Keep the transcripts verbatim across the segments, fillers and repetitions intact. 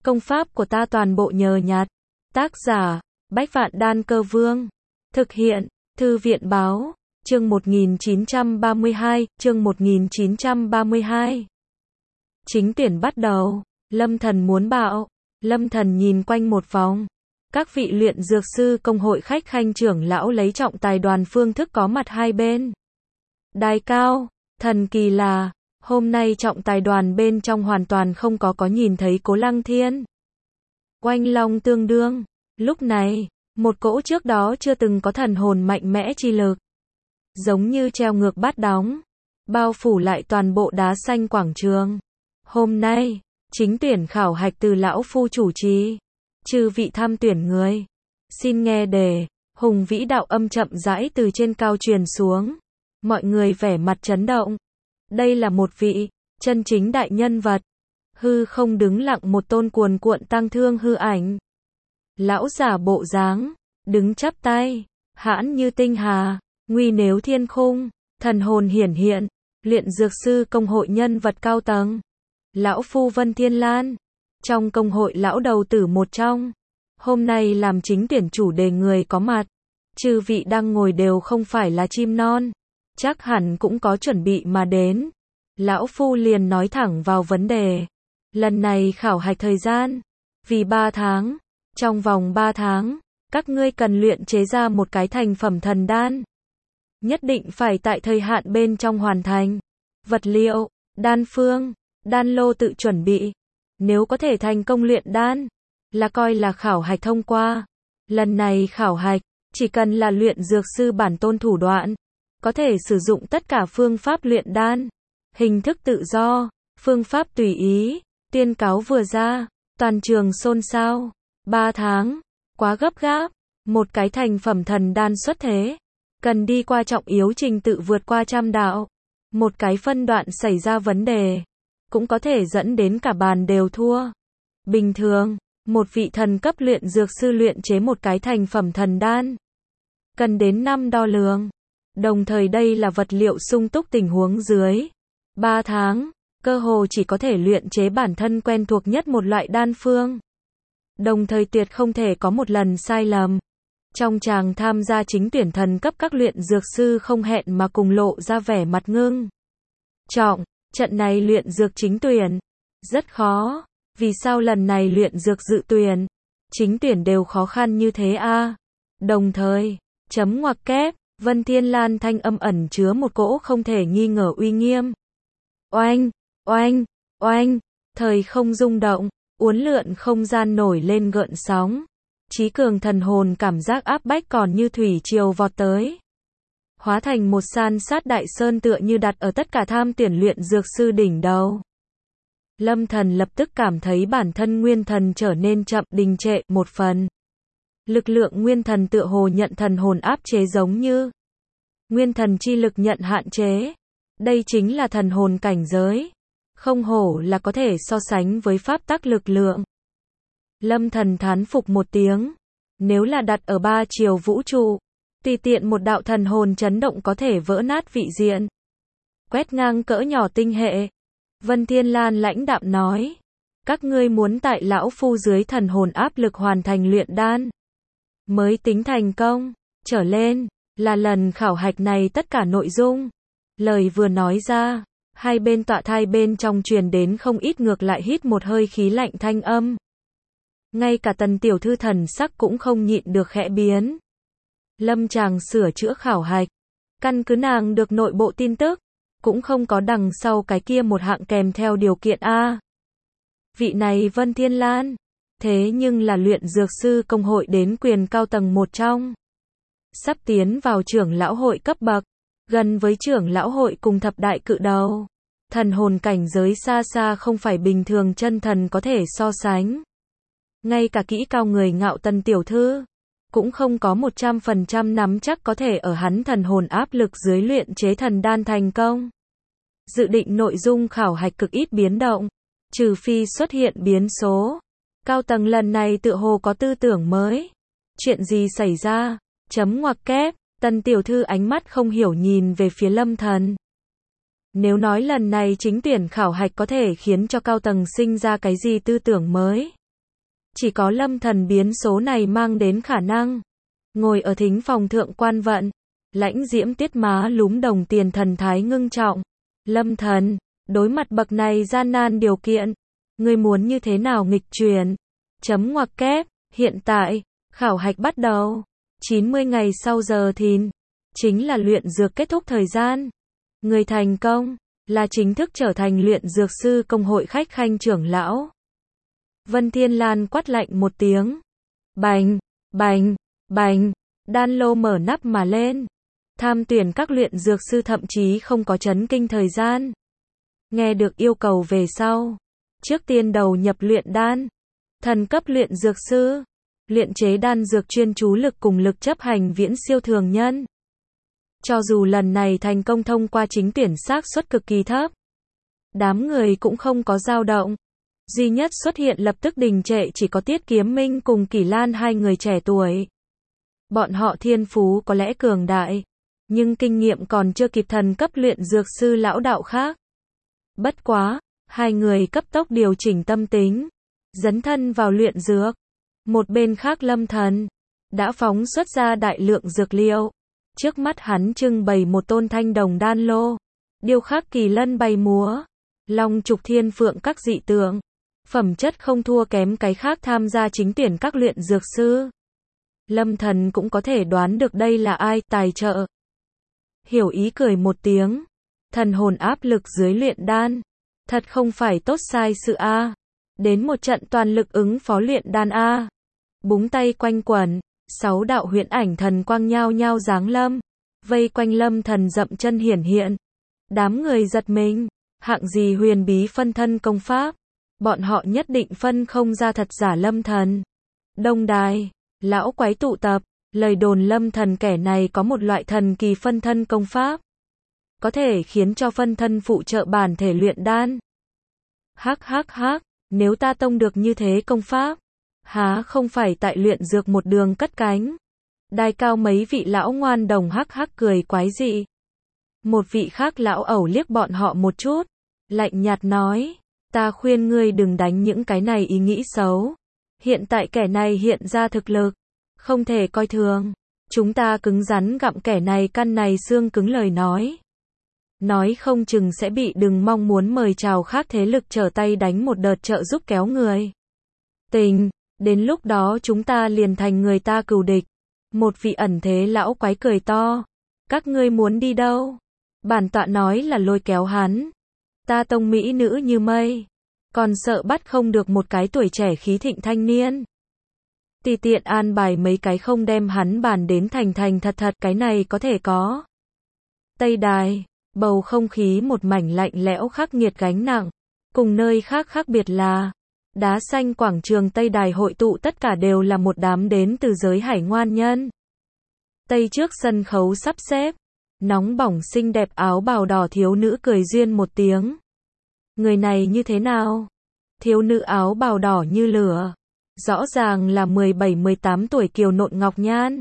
Công pháp của ta toàn bộ nhờ nhặt. Tác giả, Bách Vạn Đan Cơ Vương. Thực hiện, Thư viện Báo. Chương một nghìn chín trăm ba mươi hai, chương một nghìn chín trăm ba mươi hai. Chính tuyển bắt đầu. Lâm Thần muốn bạo. Lâm Thần nhìn quanh một vòng. Các vị luyện dược sư công hội khách khanh trưởng lão lấy trọng tài đoàn phương thức có mặt hai bên. Đài cao, thần kỳ là, hôm nay trọng tài đoàn bên trong hoàn toàn không có có nhìn thấy Cố Lăng Thiên. Oanh long tương đương. Lúc này, một cỗ trước đó chưa từng có thần hồn mạnh mẽ chi lực. Giống như treo ngược bát đóng. Bao phủ lại toàn bộ đá xanh quảng trường. Hôm nay, chính tuyển khảo hạch từ lão phu chủ trì. Chư vị tham tuyển người. Xin nghe đề. Hùng vĩ đạo âm chậm rãi từ trên cao truyền xuống. Mọi người vẻ mặt chấn động. Đây là một vị, chân chính đại nhân vật. Hư không đứng lặng một tôn cuồn cuộn tăng thương hư ảnh. Lão giả bộ dáng, đứng chắp tay, hãn như tinh hà, nguy nếu thiên khung, thần hồn hiển hiện, luyện dược sư công hội nhân vật cao tầng. Lão phu Vân Thiên Lan, trong công hội lão đầu tử một trong. Hôm nay làm chính tuyển chủ đề người có mặt. Chư vị đang ngồi đều không phải là chim non. Chắc hẳn cũng có chuẩn bị mà đến. Lão phu liền nói thẳng vào vấn đề. Lần này khảo hạch thời gian. Vì ba tháng. Trong vòng ba tháng, các ngươi cần luyện chế ra một cái thành phẩm thần đan. Nhất định phải tại thời hạn bên trong hoàn thành. Vật liệu, đan phương, đan lô tự chuẩn bị. Nếu có thể thành công luyện đan, là coi là khảo hạch thông qua. Lần này khảo hạch, chỉ cần là luyện dược sư bản tôn thủ đoạn, có thể sử dụng tất cả phương pháp luyện đan. Hình thức tự do, phương pháp tùy ý, tuyên cáo vừa ra, toàn trường xôn xao. Ba tháng, quá gấp gáp, một cái thành phẩm thần đan xuất thế, cần đi qua trọng yếu trình tự vượt qua trăm đạo. Một cái phân đoạn xảy ra vấn đề, cũng có thể dẫn đến cả bàn đều thua. Bình thường, một vị thần cấp luyện dược sư luyện chế một cái thành phẩm thần đan, cần đến năm đo lường. Đồng thời đây là vật liệu sung túc tình huống dưới. Ba tháng, cơ hồ chỉ có thể luyện chế bản thân quen thuộc nhất một loại đan phương. Đồng thời tuyệt không thể có một lần sai lầm. Trong chàng tham gia chính tuyển thần cấp các luyện dược sư không hẹn mà cùng lộ ra vẻ mặt ngưng trọng. Trận này luyện dược chính tuyển rất khó. Vì sao lần này luyện dược dự tuyển, chính tuyển đều khó khăn như thế a? À? Đồng thời, chấm ngoặc kép, Vân Thiên Lan thanh âm ẩn chứa một cỗ không thể nghi ngờ uy nghiêm. Oanh, oanh, oanh, thời không rung động. Uốn lượn không gian nổi lên gợn sóng. Chí cường thần hồn cảm giác áp bách còn như thủy triều vọt tới. Hóa thành một san sát đại sơn tựa như đặt ở tất cả tham tuyển luyện dược sư đỉnh đầu. Lâm Thần lập tức cảm thấy bản thân nguyên thần trở nên chậm đình trệ một phần. Lực lượng nguyên thần tựa hồ nhận thần hồn áp chế giống như. Nguyên thần chi lực nhận hạn chế. Đây chính là thần hồn cảnh giới. Không hổ là có thể so sánh với pháp tắc lực lượng. Lâm Thần thán phục một tiếng. Nếu là đặt ở ba chiều vũ trụ, tùy tiện một đạo thần hồn chấn động có thể vỡ nát vị diện. Quét ngang cỡ nhỏ tinh hệ. Vân Thiên Lan lãnh đạm nói. Các ngươi muốn tại lão phu dưới thần hồn áp lực hoàn thành luyện đan. Mới tính thành công. Trở lên, là lần khảo hạch này tất cả nội dung. Lời vừa nói ra. Hai bên tọa thai bên trong truyền đến không ít ngược lại hít một hơi khí lạnh thanh âm. Ngay cả Tần tiểu thư thần sắc cũng không nhịn được khẽ biến. Lâm chàng sửa chữa khảo hạch. Căn cứ nàng được nội bộ tin tức. Cũng không có đằng sau cái kia một hạng kèm theo điều kiện A. Vị này Vân Thiên Lan. Thế nhưng là luyện dược sư công hội đến quyền cao tầng một trong. Sắp tiến vào trưởng lão hội cấp bậc. Gần với trưởng lão hội cùng thập đại cự đầu. Thần hồn cảnh giới xa xa không phải bình thường chân thần có thể so sánh. Ngay cả kỹ cao người ngạo Tần tiểu thư, cũng không có một trăm phần trăm nắm chắc có thể ở hắn thần hồn áp lực dưới luyện chế thần đan thành công. Dự định nội dung khảo hạch cực ít biến động, trừ phi xuất hiện biến số. Cao tầng lần này tựa hồ có tư tưởng mới. Chuyện gì xảy ra? Chấm ngoặc kép. Tần tiểu thư ánh mắt không hiểu nhìn về phía Lâm Thần. Nếu nói lần này chính tuyển khảo hạch có thể khiến cho cao tầng sinh ra cái gì tư tưởng mới, Chỉ có Lâm Thần biến số này mang đến khả năng. Ngồi ở thính phòng thượng quan vận, lãnh diễm tiết má lúm đồng tiền thần thái ngưng trọng. Lâm Thần, đối mặt bậc này gian nan điều kiện, ngươi muốn như thế nào nghịch chuyển? Chấm ngoặc kép, hiện tại, khảo hạch bắt đầu. chín mươi ngày sau giờ thìn, chính là luyện dược kết thúc thời gian. Người thành công, là chính thức trở thành luyện dược sư công hội khách khanh trưởng lão. Vân Thiên Lan quát lạnh một tiếng. Bành, bành, bành, đan lô mở nắp mà lên. Tham tuyển các luyện dược sư thậm chí không có chấn kinh thời gian. Nghe được yêu cầu về sau. Trước tiên đầu nhập luyện đan. Thần cấp luyện dược sư. Luyện chế đan dược chuyên chú lực cùng lực chấp hành viễn siêu thường nhân. Cho dù lần này thành công thông qua chính tuyển xác suất cực kỳ thấp. Đám người cũng không có dao động. Duy nhất xuất hiện lập tức đình trệ chỉ có Tiết Kiếm Minh cùng Kỷ Lan hai người trẻ tuổi. Bọn họ thiên phú có lẽ cường đại, nhưng kinh nghiệm còn chưa kịp thần cấp luyện dược sư lão đạo khác. Bất quá, hai người cấp tốc điều chỉnh tâm tính, dấn thân vào luyện dược. Một bên khác Lâm Thần đã phóng xuất ra đại lượng dược liệu. Trước mắt hắn trưng bày một tôn thanh đồng đan lô, điêu khắc kỳ lân bay múa, long trục thiên phượng các dị tượng, phẩm chất không thua kém cái khác tham gia chính tuyển các luyện dược sư. Lâm Thần cũng có thể đoán được đây là ai, tài trợ. Hiểu ý cười một tiếng, thần hồn áp lực dưới luyện đan, thật không phải tốt sai sự a. Đến một trận toàn lực ứng phó luyện đan a. Búng tay quanh quẩn, sáu đạo huyễn ảnh thần quang nhao nhao giáng lâm, vây quanh Lâm Thần dậm chân hiển hiện. Đám người giật mình, hạng gì huyền bí phân thân công pháp, bọn họ nhất định phân không ra thật giả Lâm Thần. Đông đài, lão quái tụ tập, lời đồn Lâm Thần kẻ này có một loại thần kỳ phân thân công pháp, có thể khiến cho phân thân phụ trợ bản thể luyện đan. Hắc hắc hắc, nếu ta tông được như thế công pháp, há không phải tại luyện dược một đường cất cánh. Đài cao mấy vị lão ngoan đồng hắc hắc cười quái dị. Một vị khác lão ẩu liếc bọn họ một chút, lạnh nhạt nói, ta khuyên ngươi đừng đánh những cái này ý nghĩ xấu. Hiện tại kẻ này hiện ra thực lực, không thể coi thường. Chúng ta cứng rắn gặm kẻ này căn này xương cứng lời nói. Nói không chừng sẽ bị đừng mong muốn mời chào khác thế lực trở tay đánh một đợt trợ giúp kéo người. Tình, đến lúc đó chúng ta liền thành người ta cừu địch. Một vị ẩn thế lão quái cười to. Các ngươi muốn đi đâu? Bản tọa nói là lôi kéo hắn. Ta tông mỹ nữ như mây, còn sợ bắt không được một cái tuổi trẻ khí thịnh thanh niên. Tùy tiện an bài mấy cái không đem hắn bàn đến thành thành thật thật, cái này có thể có. Tây đài, bầu không khí một mảnh lạnh lẽo khắc nghiệt gánh nặng. Cùng nơi khác khác biệt là, đá xanh quảng trường Tây đài hội tụ tất cả đều là một đám đến từ giới hải ngoan nhân. Tây trước sân khấu sắp xếp, nóng bỏng xinh đẹp áo bào đỏ thiếu nữ cười duyên một tiếng. Người này như thế nào? Thiếu nữ áo bào đỏ như lửa, rõ ràng là mười bảy mười tám tuổi kiều nộn ngọc nhan.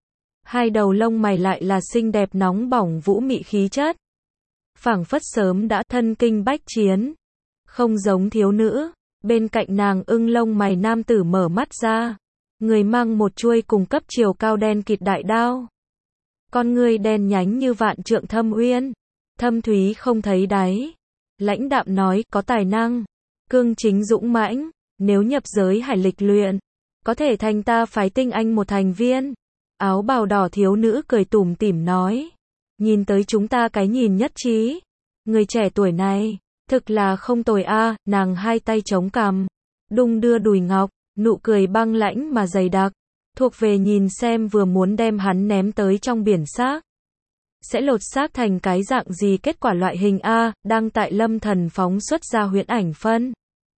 Hai đầu lông mày lại là xinh đẹp nóng bỏng vũ mị khí chất. Phảng phất sớm đã thân kinh bách chiến. Không giống thiếu nữ, bên cạnh nàng ưng lông mày nam tử mở mắt ra. Người mang một chuôi cùng cấp chiều cao đen kịt đại đao. Con người đen nhánh như vạn trượng thâm uyên, thâm thúy không thấy đáy. Lãnh đạm nói, có tài năng, cương chính dũng mãnh, nếu nhập giới hải lịch luyện, có thể thành ta phái tinh anh một thành viên. Áo bào đỏ thiếu nữ cười tủm tỉm nói, nhìn tới chúng ta cái nhìn nhất trí. Người trẻ tuổi này, thực là không tồi a. Nàng hai tay chống cằm, đung đưa đùi ngọc, nụ cười băng lãnh mà dày đặc, thuộc về nhìn xem vừa muốn đem hắn ném tới trong biển xác. Sẽ lột xác thành cái dạng gì kết quả loại hình a. Đang tại Lâm Thần phóng xuất ra huyễn ảnh phân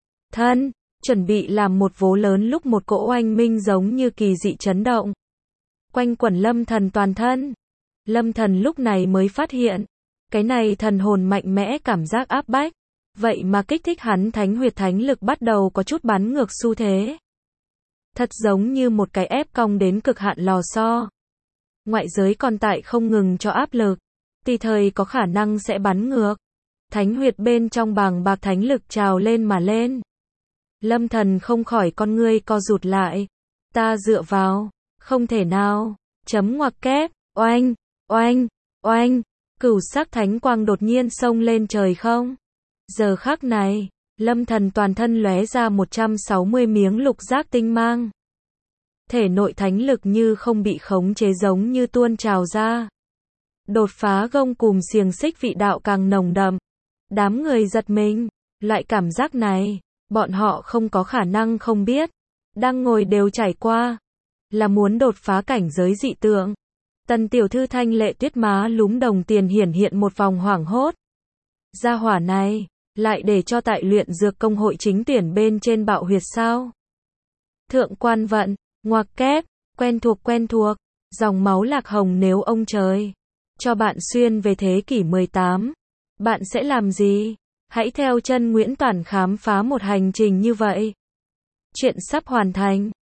thân, chuẩn bị làm một vố lớn lúc một cỗ oanh minh giống như kỳ dị chấn động quanh quẩn Lâm Thần toàn thân. Lâm Thần lúc này mới phát hiện, cái này thần hồn mạnh mẽ cảm giác áp bách, vậy mà kích thích hắn thánh huyệt thánh lực bắt đầu có chút bắn ngược xu thế. Thật giống như một cái ép cong đến cực hạn lò xo. Ngoại giới còn tại không ngừng cho áp lực, tùy thời có khả năng sẽ bắn ngược. Thánh huyệt bên trong bàng bạc thánh lực trào lên mà lên. Lâm Thần không khỏi con ngươi co rụt lại. Ta dựa vào, không thể nào, chấm ngoặc kép, oanh, oanh, oanh, cửu sắc thánh quang đột nhiên xông lên trời không. Giờ khắc này, Lâm Thần toàn thân lóe ra một trăm sáu mươi miếng lục giác tinh mang. Thể nội thánh lực như không bị khống chế giống như tuôn trào ra. Đột phá gông cùm xiềng xích vị đạo càng nồng đậm. Đám người giật mình, loại cảm giác này, bọn họ không có khả năng không biết. Đang ngồi đều trải qua, là muốn đột phá cảnh giới dị tượng. Tần tiểu thư thanh lệ tuyết má lúm đồng tiền hiển hiện một vòng hoảng hốt. Gia hỏa này, lại để cho tại luyện dược công hội chính tuyển bên trên bạo huyệt sao? Thượng quan vận, ngoặc kép, quen thuộc quen thuộc, dòng máu lạc hồng nếu ông trời cho bạn xuyên về thế kỷ mười tám, bạn sẽ làm gì? Hãy theo chân Nguyễn Toản khám phá một hành trình như vậy. Chuyện sắp hoàn thành.